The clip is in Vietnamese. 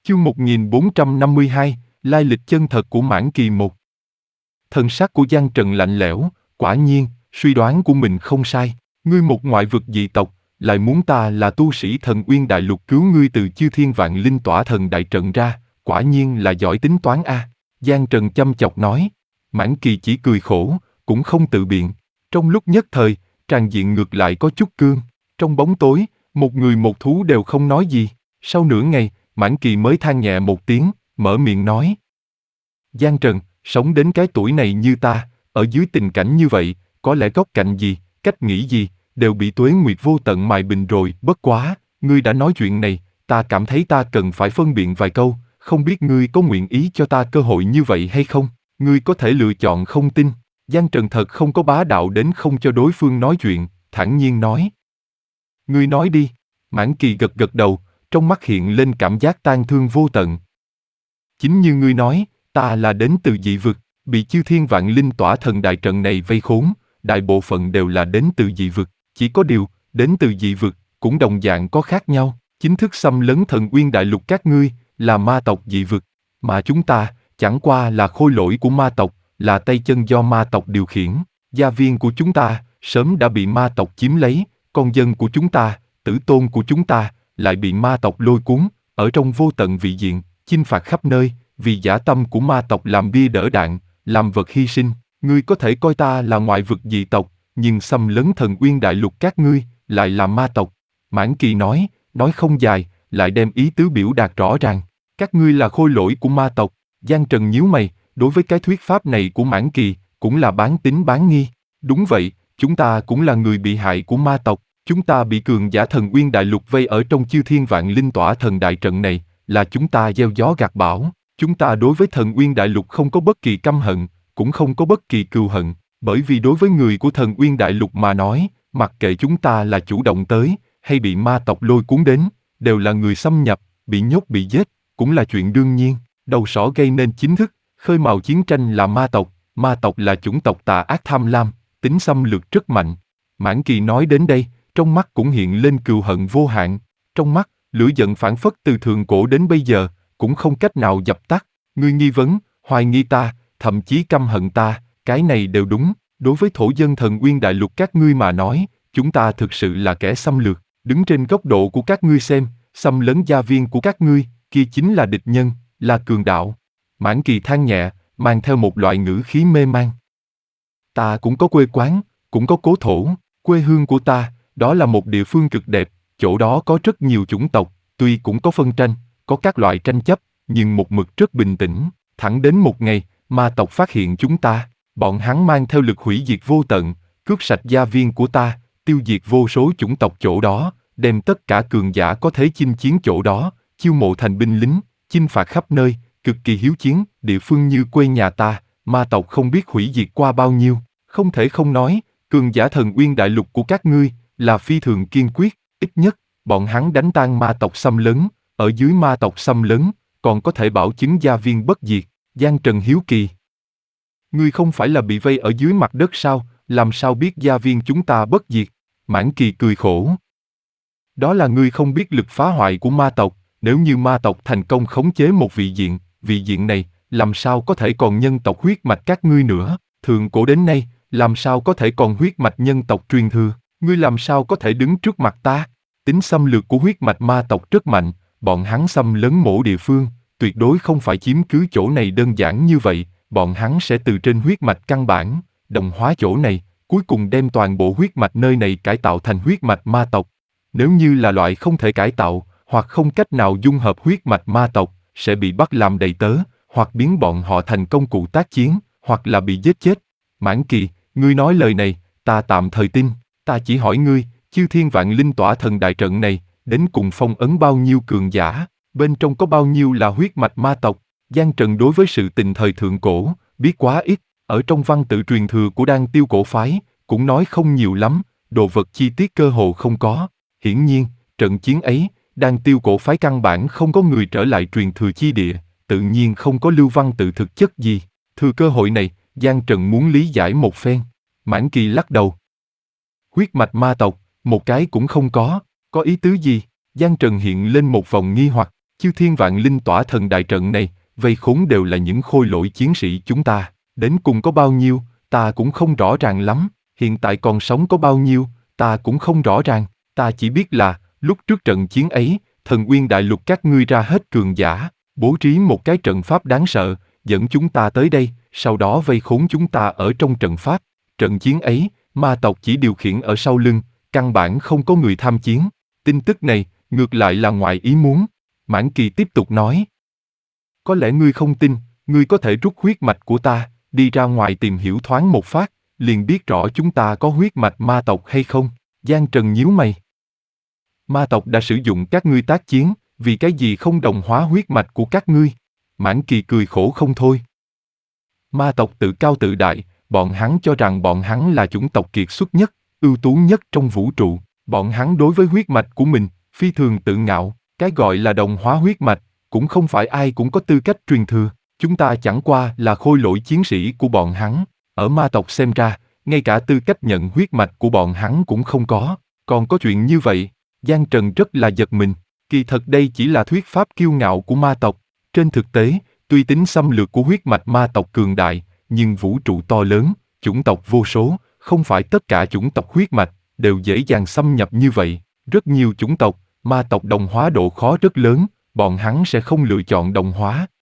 Chương 1452, lai lịch chân thật của Mãn Kỳ 1. Thần sắc của Giang Trần lạnh lẽo, quả nhiên, suy đoán của mình không sai. Ngươi một ngoại vực dị tộc, lại muốn ta là tu sĩ Thần Uyên Đại Lục cứu ngươi từ chư thiên vạn linh tỏa thần đại trận ra, quả nhiên là giỏi tính toán a. Giang Trần chăm chọc nói. Mãn Kỳ chỉ cười khổ, cũng không tự biện. Trong lúc nhất thời, tràng diện ngược lại có chút cương. Trong bóng tối, một người một thú đều không nói gì. Sau nửa ngày, Mãn Kỳ mới than nhẹ một tiếng, mở miệng nói. Giang Trần, sống đến cái tuổi này như ta, ở dưới tình cảnh như vậy, có lẽ góc cạnh gì, cách nghĩ gì, đều bị tuế nguyệt vô tận mài bình rồi. Bất quá, ngươi đã nói chuyện này, ta cảm thấy ta cần phải phân biện vài câu, không biết ngươi có nguyện ý cho ta cơ hội như vậy hay không? Ngươi có thể lựa chọn không tin. Giang Trần thật không có bá đạo đến không cho đối phương nói chuyện, thản nhiên nói. Ngươi nói đi. Mãn Kỳ gật gật đầu, trong mắt hiện lên cảm giác tang thương vô tận. Chính như ngươi nói, ta là đến từ dị vực, bị chư thiên vạn linh tỏa thần đại trận này vây khốn, đại bộ phận đều là đến từ dị vực, chỉ có điều, đến từ dị vực, cũng đồng dạng có khác nhau. Chính thức xâm lấn Thần Uyên Đại Lục các ngươi, là ma tộc dị vực, mà chúng ta, chẳng qua là khôi lỗi của ma tộc, là tay chân do ma tộc điều khiển. Gia viên của chúng ta, sớm đã bị ma tộc chiếm lấy, con dân của chúng ta, tử tôn của chúng ta, lại bị ma tộc lôi cuốn, ở trong vô tận vị diện, chinh phạt khắp nơi, vì dã tâm của ma tộc làm bia đỡ đạn, làm vật hy sinh. Ngươi có thể coi ta là ngoại vực dị tộc, nhưng xâm lấn Thần Uyên Đại Lục các ngươi, lại là ma tộc. Mãn Kỳ nói không dài, lại đem ý tứ biểu đạt rõ ràng. Các ngươi là khôi lỗi của ma tộc. Giang Trần nhíu mày, đối với cái thuyết pháp này của Mãn Kỳ, cũng là bán tín bán nghi. Đúng vậy, chúng ta cũng là người bị hại của ma tộc. Chúng ta bị cường giả Thần Uyên Đại Lục vây ở trong chư thiên vạn linh tỏa thần đại trận này, là chúng ta gieo gió gặt bão. Chúng ta đối với Thần Uyên Đại Lục không có bất kỳ căm hận, cũng không có bất kỳ cừu hận, bởi vì đối với người của Thần Uyên Đại Lục mà nói, mặc kệ chúng ta là chủ động tới, hay bị ma tộc lôi cuốn đến, đều là người xâm nhập, bị nhốt bị giết, cũng là chuyện đương nhiên. Đầu sỏ gây nên chính thức, khơi mào chiến tranh là ma tộc là chủng tộc tà ác tham lam, tính xâm lược rất mạnh. Mãn Kỳ nói đến đây, trong mắt cũng hiện lên cừu hận vô hạn, trong mắt, lửa giận phảng phất từ thượng cổ đến bây giờ, cũng không cách nào dập tắt. Ngươi nghi vấn, hoài nghi ta, thậm chí căm hận ta, cái này đều đúng. Đối với thổ dân Thần Uyên Đại Lục các ngươi mà nói, chúng ta thực sự là kẻ xâm lược. Đứng trên góc độ của các ngươi xem, xâm lấn gia viên của các ngươi, kia chính là địch nhân, là cường đạo. Mãn Kỳ than nhẹ, mang theo một loại ngữ khí mê man. Ta cũng có quê quán, cũng có cố thổ, quê hương của ta, đó là một địa phương cực đẹp, chỗ đó có rất nhiều chủng tộc, tuy cũng có phân tranh, có các loại tranh chấp, nhưng một mực rất bình tĩnh. Thẳng đến một ngày, ma tộc phát hiện chúng ta, bọn hắn mang theo lực hủy diệt vô tận, cướp sạch gia viên của ta, tiêu diệt vô số chủng tộc chỗ đó, đem tất cả cường giả có thể chinh chiến chỗ đó, chiêu mộ thành binh lính, chinh phạt khắp nơi, cực kỳ hiếu chiến. Địa phương như quê nhà ta, ma tộc không biết hủy diệt qua bao nhiêu. Không thể không nói, cường giả Thần Uyên Đại Lục của các ngươi là phi thường kiên quyết. Ít nhất, bọn hắn đánh tan ma tộc xâm lấn, ở dưới ma tộc xâm lấn, còn có thể bảo chứng gia viên bất diệt. Giang Trần hiếu kỳ. Ngươi không phải là bị vây ở dưới mặt đất sao, làm sao biết gia viên chúng ta bất diệt? Mãn Kỳ cười khổ. Đó là ngươi không biết lực phá hoại của ma tộc, nếu như ma tộc thành công khống chế một vị diện này, làm sao có thể còn nhân tộc huyết mạch các ngươi nữa? Thượng cổ đến nay, làm sao có thể còn huyết mạch nhân tộc truyền thừa? Ngươi làm sao có thể đứng trước mặt ta? Tính xâm lược của huyết mạch ma tộc rất mạnh, bọn hắn xâm lấn mỗi địa phương, tuyệt đối không phải chiếm cứ chỗ này đơn giản như vậy, bọn hắn sẽ từ trên huyết mạch căn bản, đồng hóa chỗ này, cuối cùng đem toàn bộ huyết mạch nơi này cải tạo thành huyết mạch ma tộc. Nếu như là loại không thể cải tạo, hoặc không cách nào dung hợp huyết mạch ma tộc, sẽ bị bắt làm đầy tớ, hoặc biến bọn họ thành công cụ tác chiến, hoặc là bị giết chết. Mãn Kỳ, ngươi nói lời này, ta tạm thời tin, ta chỉ hỏi ngươi, chư thiên vạn linh tỏa thần đại trận này, đến cùng phong ấn bao nhiêu cường giả, bên trong có bao nhiêu là huyết mạch ma tộc? Giang Trần đối với sự tình thời thượng cổ, biết quá ít, ở trong văn tự truyền thừa của Đan Tiêu cổ phái, cũng nói không nhiều lắm, đồ vật chi tiết cơ hồ không có. Hiển nhiên, trận chiến ấy, Đan Tiêu cổ phái căn bản không có người trở lại truyền thừa chi địa, tự nhiên không có lưu văn tự thực chất gì. Thừa cơ hội này, Giang Trần muốn lý giải một phen. Mãn Kỳ lắc đầu. Huyết mạch ma tộc, một cái cũng không có ý tứ gì? Giang Trần hiện lên một vòng nghi hoặc. Chư thiên vạn linh tỏa thần đại trận này, vây khốn đều là những khôi lỗi chiến sĩ chúng ta. Đến cùng có bao nhiêu, ta cũng không rõ ràng lắm. Hiện tại còn sống có bao nhiêu, ta cũng không rõ ràng. Ta chỉ biết là, lúc trước trận chiến ấy, thần Uyên Đại Lục các ngươi ra hết cường giả, bố trí một cái trận pháp đáng sợ, dẫn chúng ta tới đây, sau đó vây khốn chúng ta ở trong trận pháp. Trận chiến ấy, ma tộc chỉ điều khiển ở sau lưng, căn bản không có người tham chiến. Tin tức này, ngược lại là ngoài ý muốn. Mãn Kỳ tiếp tục nói. Có lẽ ngươi không tin, ngươi có thể rút huyết mạch của ta, đi ra ngoài tìm hiểu thoáng một phát, liền biết rõ chúng ta có huyết mạch ma tộc hay không. Giang Trần nhíu mày. Ma tộc đã sử dụng các ngươi tác chiến, vì cái gì không đồng hóa huyết mạch của các ngươi? Mãn Kỳ cười khổ không thôi. Ma tộc tự cao tự đại, bọn hắn cho rằng bọn hắn là chủng tộc kiệt xuất nhất, ưu tú nhất trong vũ trụ. Bọn hắn đối với huyết mạch của mình, phi thường tự ngạo. Cái gọi là đồng hóa huyết mạch, cũng không phải ai cũng có tư cách truyền thừa. Chúng ta chẳng qua là khôi lỗi chiến sĩ của bọn hắn. Ở ma tộc xem ra, ngay cả tư cách nhận huyết mạch của bọn hắn cũng không có. Còn có chuyện như vậy, Giang Trần rất là giật mình. Kỳ thật đây chỉ là thuyết pháp kiêu ngạo của ma tộc. Trên thực tế, tuy tính xâm lược của huyết mạch ma tộc cường đại, nhưng vũ trụ to lớn, chủng tộc vô số, không phải tất cả chủng tộc huyết mạch đều dễ dàng xâm nhập như vậy. Rất nhiều chủng tộc, ma tộc đồng hóa độ khó rất lớn, bọn hắn sẽ không lựa chọn đồng hóa,